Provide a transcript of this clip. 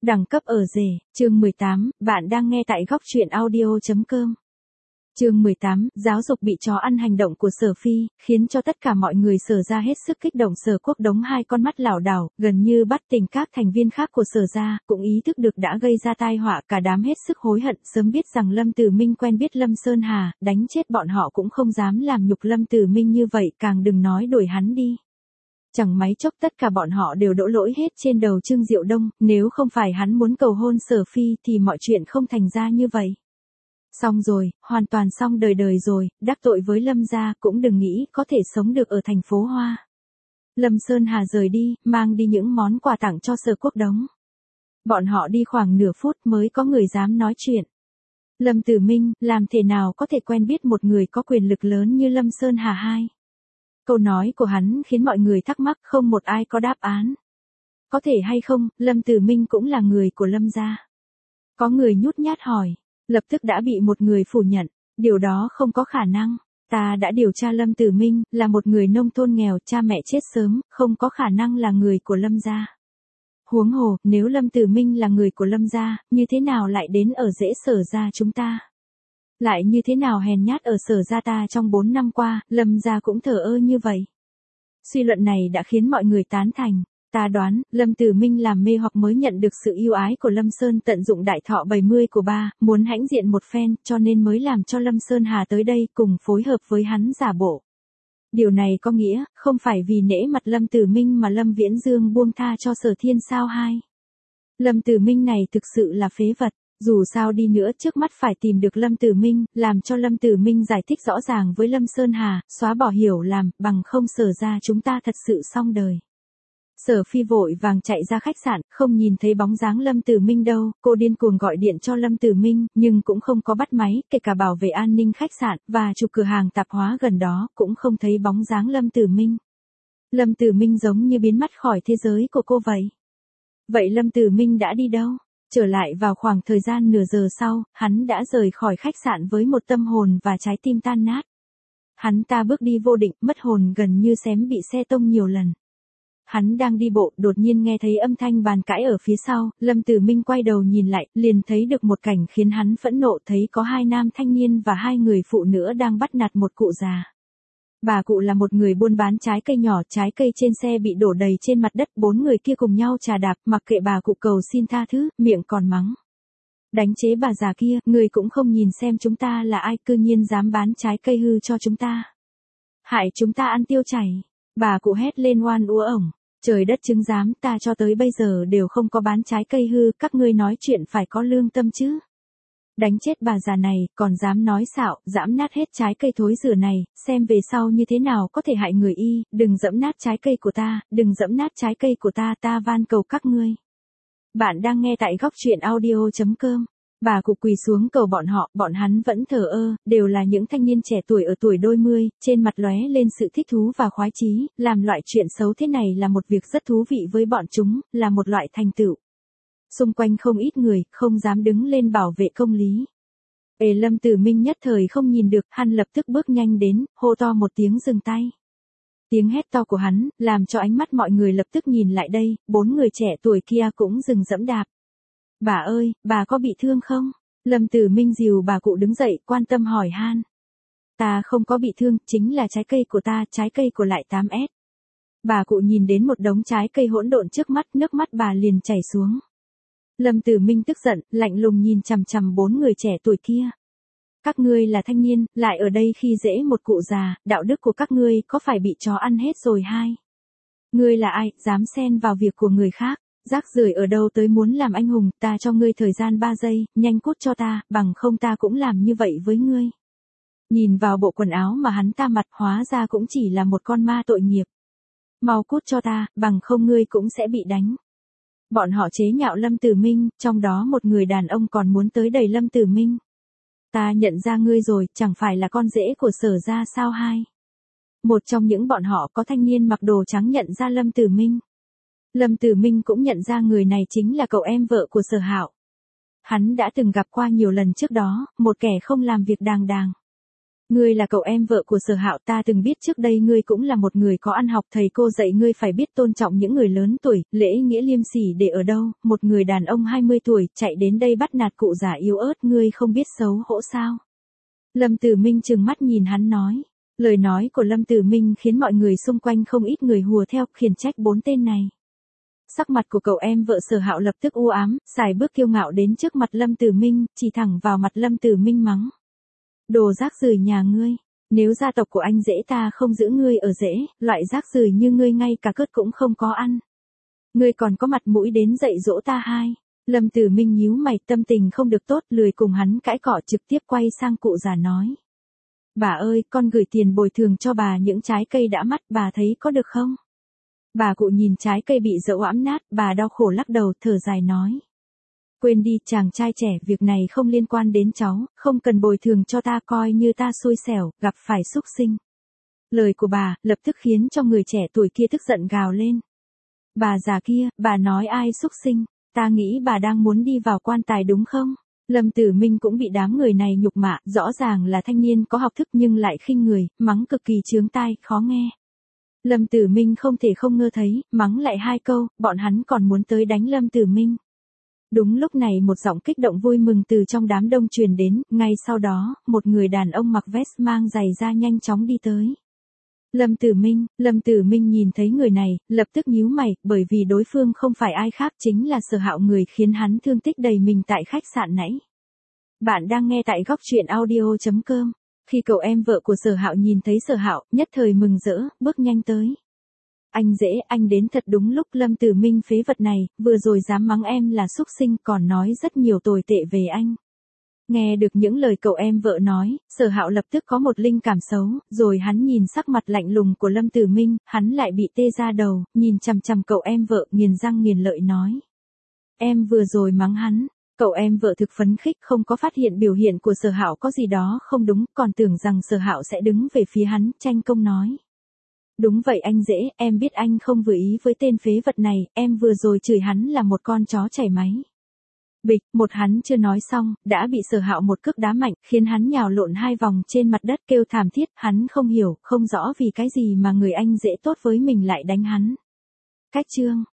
Đẳng cấp ở rể, chương 18, bạn đang nghe tại góc truyện audio.com. Chương 18, giáo dục bị chó ăn hành động của Sở Phi, khiến cho tất cả mọi người Sở gia hết sức kích động. Sở Quốc Đống hai con mắt lảo đảo, gần như bắt tỉnh các thành viên khác của Sở gia, cũng ý thức được đã gây ra tai họa, cả đám hết sức hối hận, sớm biết rằng Lâm Tử Minh quen biết Lâm Sơn Hà, đánh chết bọn họ cũng không dám làm nhục Lâm Tử Minh như vậy, càng đừng nói đuổi hắn đi. Chẳng mấy chốc tất cả bọn họ đều đổ lỗi hết trên đầu Trương Diệu Đông, nếu không phải hắn muốn cầu hôn Sở Phi thì mọi chuyện không thành ra như vậy. Xong rồi, hoàn toàn xong đời đời rồi, đắc tội với Lâm gia cũng đừng nghĩ có thể sống được ở thành phố Hoa. Lâm Sơn Hà rời đi, mang đi những món quà tặng cho Sở Quốc Đống. Bọn họ đi khoảng nửa phút mới có người dám nói chuyện. Lâm Tử Minh, làm thế nào có thể quen biết một người có quyền lực lớn như Lâm Sơn Hà hai? Câu nói của hắn khiến mọi người thắc mắc, không một ai có đáp án. Có thể hay không, Lâm Tử Minh cũng là người của Lâm gia. Có người nhút nhát hỏi, lập tức đã bị một người phủ nhận, điều đó không có khả năng. Ta đã điều tra Lâm Tử Minh, là một người nông thôn nghèo, cha mẹ chết sớm, không có khả năng là người của Lâm gia. Huống hồ, nếu Lâm Tử Minh là người của Lâm gia, như thế nào lại đến ở rễ Sở gia chúng ta? Lại như thế nào hèn nhát ở Sở gia ta trong 4 năm qua, Lâm gia cũng thờ ơ như vậy. Suy luận này đã khiến mọi người tán thành. Ta đoán, Lâm Tử Minh làm mê hoặc mới nhận được sự yêu ái của Lâm Sơn, tận dụng đại thọ 70 của ba, muốn hãnh diện một phen, cho nên mới làm cho Lâm Sơn Hà tới đây cùng phối hợp với hắn giả bộ. Điều này có nghĩa, không phải vì nể mặt Lâm Tử Minh mà Lâm Viễn Dương buông tha cho Sở Thiên sao hai. Lâm Tử Minh này thực sự là phế vật. Dù sao đi nữa trước mắt phải tìm được Lâm Tử Minh, làm cho Lâm Tử Minh giải thích rõ ràng với Lâm Sơn Hà, xóa bỏ hiểu lầm, bằng không Sở ra chúng ta thật sự xong đời. Sở Phi vội vàng chạy ra khách sạn, không nhìn thấy bóng dáng Lâm Tử Minh đâu, cô điên cuồng gọi điện cho Lâm Tử Minh, nhưng cũng không có bắt máy, kể cả bảo vệ an ninh khách sạn, và chủ cửa hàng tạp hóa gần đó, cũng không thấy bóng dáng Lâm Tử Minh. Lâm Tử Minh giống như biến mất khỏi thế giới của cô vậy. Vậy Lâm Tử Minh đã đi đâu? Trở lại vào khoảng thời gian nửa giờ sau, hắn đã rời khỏi khách sạn với một tâm hồn và trái tim tan nát. Hắn ta bước đi vô định, mất hồn gần như xém bị xe tông nhiều lần. Hắn đang đi bộ, đột nhiên nghe thấy âm thanh bàn cãi ở phía sau, Lâm Tử Minh quay đầu nhìn lại, liền thấy được một cảnh khiến hắn phẫn nộ, thấy có 2 nam thanh niên và 2 người phụ nữ đang bắt nạt một cụ già. Bà cụ là một người buôn bán trái cây nhỏ, trái cây trên xe bị đổ đầy trên mặt đất, 4 người kia cùng nhau chà đạp, mặc kệ bà cụ cầu xin tha thứ, miệng còn mắng. Đánh chế bà già kia, người cũng không nhìn xem chúng ta là ai, cư nhiên dám bán trái cây hư cho chúng ta. Hại chúng ta ăn tiêu chảy. Bà cụ hét lên oan uổng ổng. Trời đất chứng giám, ta cho tới bây giờ đều không có bán trái cây hư, các ngươi nói chuyện phải có lương tâm chứ. Đánh chết bà già này, còn dám nói xạo, giẫm nát hết trái cây thối rữa này, xem về sau như thế nào có thể hại người y, đừng giẫm nát trái cây của ta, đừng giẫm nát trái cây của ta, ta van cầu các ngươi. Bạn đang nghe tại góc truyện audio.com. Bà cụ quỳ xuống cầu bọn hắn vẫn thờ ơ, đều là những thanh niên trẻ tuổi ở tuổi đôi mươi, trên mặt lóe lên sự thích thú và khoái chí, làm loại chuyện xấu thế này là một việc rất thú vị với bọn chúng, là một loại thành tựu. Xung quanh không ít người, không dám đứng lên bảo vệ công lý. Lâm Tử Minh nhất thời không nhìn được, hắn lập tức bước nhanh đến, hô to một tiếng dừng tay. Tiếng hét to của hắn, làm cho ánh mắt mọi người lập tức nhìn lại đây, 4 người trẻ tuổi kia cũng dừng dẫm đạp. Bà ơi, bà có bị thương không? Lâm Tử Minh dìu bà cụ đứng dậy, quan tâm hỏi han. Ta không có bị thương, chính là trái cây của ta, trái cây của lại 8S. Bà cụ nhìn đến một đống trái cây hỗn độn trước mắt, nước mắt bà liền chảy xuống. Lâm Tử Minh tức giận, lạnh lùng nhìn chằm chằm 4 người trẻ tuổi kia. Các ngươi là thanh niên, lại ở đây khi dễ một cụ già, đạo đức của các ngươi có phải bị chó ăn hết rồi hai? Ngươi là ai, dám xen vào việc của người khác? Rác rưởi ở đâu tới muốn làm anh hùng, ta cho ngươi thời gian 3 giây, nhanh cút cho ta, bằng không ta cũng làm như vậy với ngươi. Nhìn vào bộ quần áo mà hắn ta mặc, hóa ra cũng chỉ là một con ma tội nghiệp. Mau cút cho ta, bằng không ngươi cũng sẽ bị đánh. Bọn họ chế nhạo Lâm Tử Minh, trong đó một người đàn ông còn muốn tới đẩy Lâm Tử Minh. Ta nhận ra ngươi rồi, chẳng phải là con rể của Sở gia sao hai? Một trong những bọn họ có thanh niên mặc đồ trắng nhận ra Lâm Tử Minh. Lâm Tử Minh cũng nhận ra người này chính là cậu em vợ của Sở Hạo. Hắn đã từng gặp qua nhiều lần trước đó, một kẻ không làm việc đàng đàng. Ngươi là cậu em vợ của Sở Hạo, ta từng biết trước đây ngươi cũng là một người có ăn học, thầy cô dạy ngươi phải biết tôn trọng những người lớn tuổi, lễ nghĩa liêm sỉ để ở đâu, một người đàn ông 20 tuổi chạy đến đây bắt nạt cụ già yếu ớt, ngươi không biết xấu hổ sao? Lâm Tử Minh trừng mắt nhìn hắn nói. Lời nói của Lâm Tử Minh khiến mọi người xung quanh không ít người hùa theo, khiển trách bốn tên này. Sắc mặt của cậu em vợ Sở Hạo lập tức u ám, sải bước kiêu ngạo đến trước mặt Lâm Tử Minh, chỉ thẳng vào mặt Lâm Tử Minh mắng. Đồ rác rưởi nhà ngươi, nếu gia tộc của anh Dễ ta không giữ ngươi ở rễ, loại rác rưởi như ngươi ngay cả cớt cũng không có ăn. Ngươi còn có mặt mũi đến dạy dỗ ta hai. Lâm Tử Minh nhíu mày, tâm tình không được tốt, lười cùng hắn cãi cọ, trực tiếp quay sang cụ già nói. Bà ơi, con gửi tiền bồi thường cho bà những trái cây đã mắt, bà thấy có được không? Bà cụ nhìn trái cây bị dẫu ẵm nát, bà đau khổ lắc đầu, thở dài nói. Quên đi, chàng trai trẻ, việc này không liên quan đến cháu, không cần bồi thường cho ta, coi như ta xui xẻo, gặp phải súc sinh. Lời của bà, lập tức khiến cho người trẻ tuổi kia tức giận gào lên. Bà già kia, bà nói ai súc sinh, ta nghĩ bà đang muốn đi vào quan tài đúng không? Lâm Tử Minh cũng bị đám người này nhục mạ, rõ ràng là thanh niên có học thức nhưng lại khinh người, mắng cực kỳ chướng tai, khó nghe. Lâm Tử Minh không thể không ngơ thấy, mắng lại hai câu, bọn hắn còn muốn tới đánh Lâm Tử Minh. Đúng lúc này một giọng kích động vui mừng từ trong đám đông truyền đến, ngay sau đó, một người đàn ông mặc vest mang giày da nhanh chóng đi tới. Lâm Tử Minh nhìn thấy người này, lập tức nhíu mày, bởi vì đối phương không phải ai khác chính là Sở Hạo, người khiến hắn thương tích đầy mình tại khách sạn nãy. Bạn đang nghe tại góc truyện audio.com. Khi cậu em vợ của Sở Hạo nhìn thấy Sở Hạo, nhất thời mừng rỡ, bước nhanh tới. Anh Dễ, anh đến thật đúng lúc. Lâm Tử Minh phế vật này, vừa rồi dám mắng em là súc sinh, còn nói rất nhiều tồi tệ về anh. Nghe được những lời cậu em vợ nói, Sở Hạo lập tức có một linh cảm xấu, rồi hắn nhìn sắc mặt lạnh lùng của Lâm Tử Minh, hắn lại bị tê ra đầu, nhìn chằm chằm cậu em vợ, nghiền răng nghiền lợi nói. Em vừa rồi mắng hắn. Cậu em vợ thực phấn khích, không có phát hiện biểu hiện của Sở Hạo có gì đó không đúng, còn tưởng rằng Sở Hạo sẽ đứng về phía hắn, tranh công nói. Đúng vậy anh Dễ, em biết anh không vừa ý với tên phế vật này, em vừa rồi chửi hắn là một con chó chảy máy. Bịch, một hắn chưa nói xong, đã bị Sở Hạo một cước đá mạnh, khiến hắn nhào lộn hai vòng trên mặt đất kêu thảm thiết, hắn không hiểu, không rõ vì cái gì mà người anh Dễ tốt với mình lại đánh hắn. Cách chương